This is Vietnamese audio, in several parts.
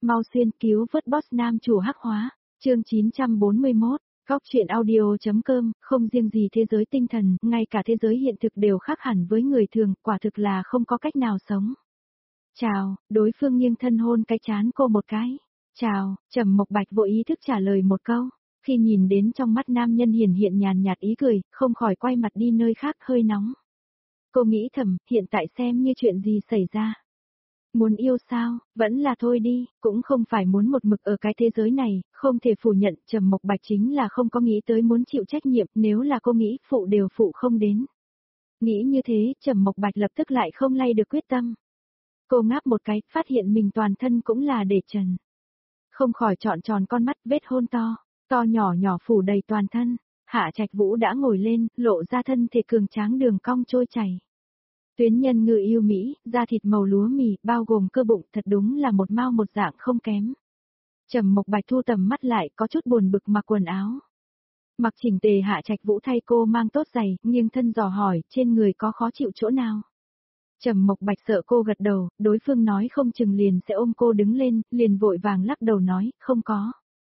Mau xuyên cứu vớt boss nam chủ hắc hóa, chương 941, góc chuyện audio.com, không riêng gì thế giới tinh thần, ngay cả thế giới hiện thực đều khác hẳn với người thường, quả thực là không có cách nào sống. Chào, đối phương nghiêng thân hôn cái trán cô một cái. Chào, Trầm Mộc Bạch vô ý thức trả lời một câu, khi nhìn đến trong mắt nam nhân hiển hiện nhàn nhạt ý cười, không khỏi quay mặt đi nơi khác hơi nóng. Cô nghĩ thầm, hiện tại xem như chuyện gì xảy ra. Muốn yêu sao, vẫn là thôi đi, cũng không phải muốn một mực ở cái thế giới này, không thể phủ nhận Trầm Mộc Bạch chính là không có nghĩ tới muốn chịu trách nhiệm, nếu là cô nghĩ phụ đều phụ không đến. Nghĩ như thế, Trầm Mộc Bạch lập tức lại không lay được quyết tâm. Cô ngáp một cái, phát hiện mình toàn thân cũng là để trần. Không khỏi trọn tròn con mắt, vết hôn to, to nhỏ nhỏ phủ đầy toàn thân. Hạ Trạch Vũ đã ngồi lên, lộ ra thân thể cường tráng đường cong trôi chảy. Tuyến nhân ngự yêu Mỹ, da thịt màu lúa mì, bao gồm cơ bụng, thật đúng là một mao một dạng không kém. Trầm Mộc Bạch thu tầm mắt lại, có chút buồn bực mặc quần áo. Mặc chỉnh tề Hạ Trạch Vũ thay cô mang tốt giày, nghiêng thân dò hỏi, trên người có khó chịu chỗ nào. Trầm Mộc Bạch sợ cô gật đầu, đối phương nói không chừng liền sẽ ôm cô đứng lên, liền vội vàng lắc đầu nói, không có.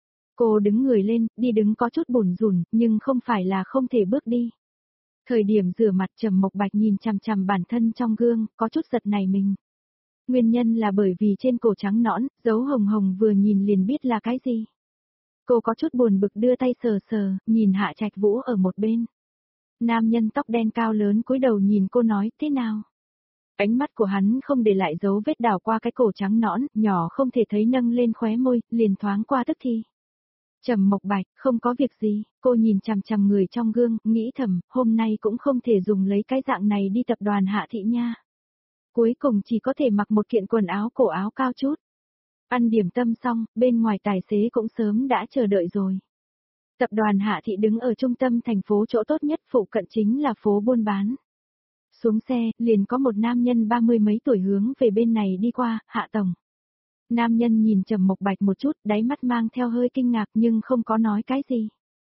Cô đứng người lên, đi đứng có chút bủn rủn, nhưng không phải là không thể bước đi. Thời điểm rửa mặt Trầm Mộc Bạch nhìn chằm chằm bản thân trong gương, có chút giật nảy mình. Nguyên nhân là bởi vì trên cổ trắng nõn, dấu hồng hồng vừa nhìn liền biết là cái gì. Cô có chút buồn bực đưa tay sờ sờ, nhìn Hạ Trạch Vũ ở một bên. Nam nhân tóc đen cao lớn cúi đầu nhìn cô nói, thế nào? Ánh mắt của hắn không để lại dấu vết đảo qua cái cổ trắng nõn, nhỏ không thể thấy nâng lên khóe môi, liền thoáng qua tức thì. Trầm Mộc Bạch, không có việc gì, cô nhìn chằm chằm người trong gương, nghĩ thầm, hôm nay cũng không thể dùng lấy cái dạng này đi tập đoàn Hạ Thị nha. Cuối cùng chỉ có thể mặc một kiện quần áo cổ áo cao chút. Ăn điểm tâm xong, bên ngoài tài xế cũng sớm đã chờ đợi rồi. Tập đoàn Hạ Thị đứng ở trung tâm thành phố, chỗ tốt nhất phụ cận chính là phố buôn bán. Xuống xe, liền có một nam nhân 30 mấy tuổi hướng về bên này đi qua, Hạ tổng. Nam nhân nhìn Trầm Mộc Bạch một chút, đáy mắt mang theo hơi kinh ngạc nhưng không có nói cái gì.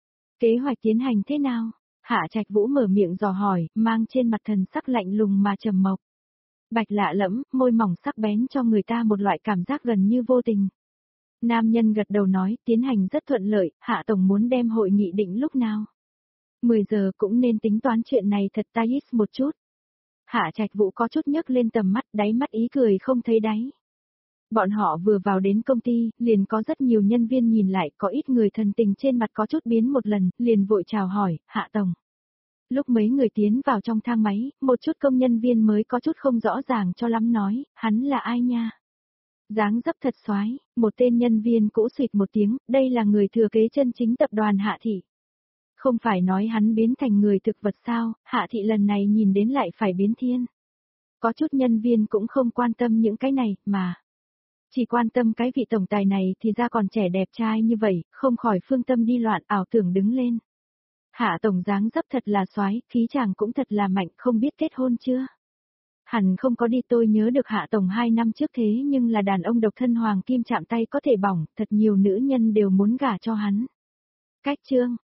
Kế hoạch tiến hành thế nào? Hạ Trạch Vũ mở miệng dò hỏi, mang trên mặt thần sắc lạnh lùng mà Trầm Mộc Bạch lạ lẫm, môi mỏng sắc bén cho người ta một loại cảm giác gần như vô tình. Nam nhân gật đầu nói, tiến hành rất thuận lợi, Hạ tổng muốn đem hội nghị định lúc nào? 10 giờ cũng nên tính toán chuyện này thật tay một chút. Hạ Trạch Vũ có chút nhấc lên tầm mắt, đáy mắt ý cười không thấy đáy. Bọn họ vừa vào đến công ty, liền có rất nhiều nhân viên nhìn lại, có ít người thần tình trên mặt có chút biến một lần, liền vội chào hỏi, Hạ tổng. Lúc mấy người tiến vào trong thang máy, một chút công nhân viên mới có chút không rõ ràng cho lắm nói, hắn là ai nha? Dáng dấp thật xoái, một tên nhân viên cũ xuyệt một tiếng, đây là người thừa kế chân chính tập đoàn Hạ Thị. Không phải nói hắn biến thành người thực vật sao, Hạ Thị lần này nhìn đến lại phải biến thiên. Có chút nhân viên cũng không quan tâm những cái này, mà chỉ quan tâm cái vị tổng tài này thì ra còn trẻ đẹp trai như vậy, không khỏi phương tâm đi loạn, ảo tưởng đứng lên. Hạ tổng dáng dấp thật là xoái, khí chàng cũng thật là mạnh, không biết kết hôn chưa? Hẳn không có đi, tôi nhớ được Hạ tổng 2 năm trước thế nhưng là đàn ông độc thân hoàng kim chạm tay có thể bỏng, thật nhiều nữ nhân đều muốn gả cho hắn. Cách chương,